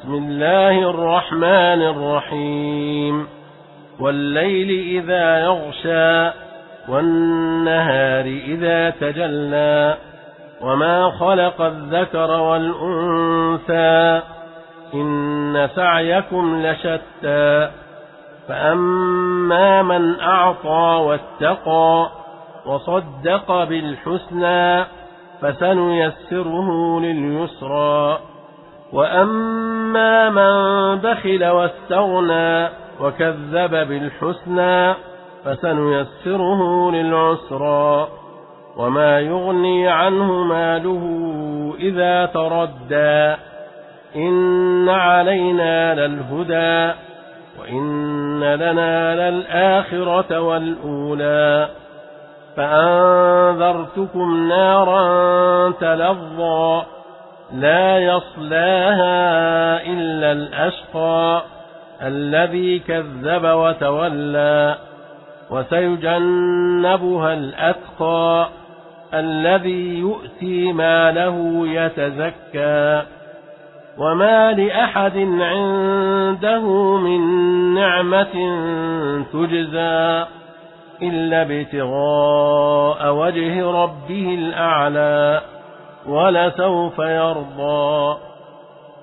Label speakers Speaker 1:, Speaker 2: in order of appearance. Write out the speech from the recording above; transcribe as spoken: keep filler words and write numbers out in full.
Speaker 1: بسم الله الرحمن الرحيم والليل إذا يغشى والنهار إذا تجلى وما خلق الذكر والأنثى إن سعيكم لشتى فأما من أعطى واتقى وصدق بالحسنى فسنيسره لليسرى وأما من بخل واستغنى وكذب بالحسنى فسنيسره للعسرى وما يغني عنه ماله إذا تردى إن علينا للهدى وإن لنا للآخرة والأولى فأنذرتكم نارا تلظى لا يصلاها إلا الأشقى الذي كذب وتولى وسيجنبها الأتقى الذي يؤتي ماله يتزكى وما لأحد عنده من نعمة تجزى إلا ابتغاء وجه ربه الأعلى ولسوف يرضى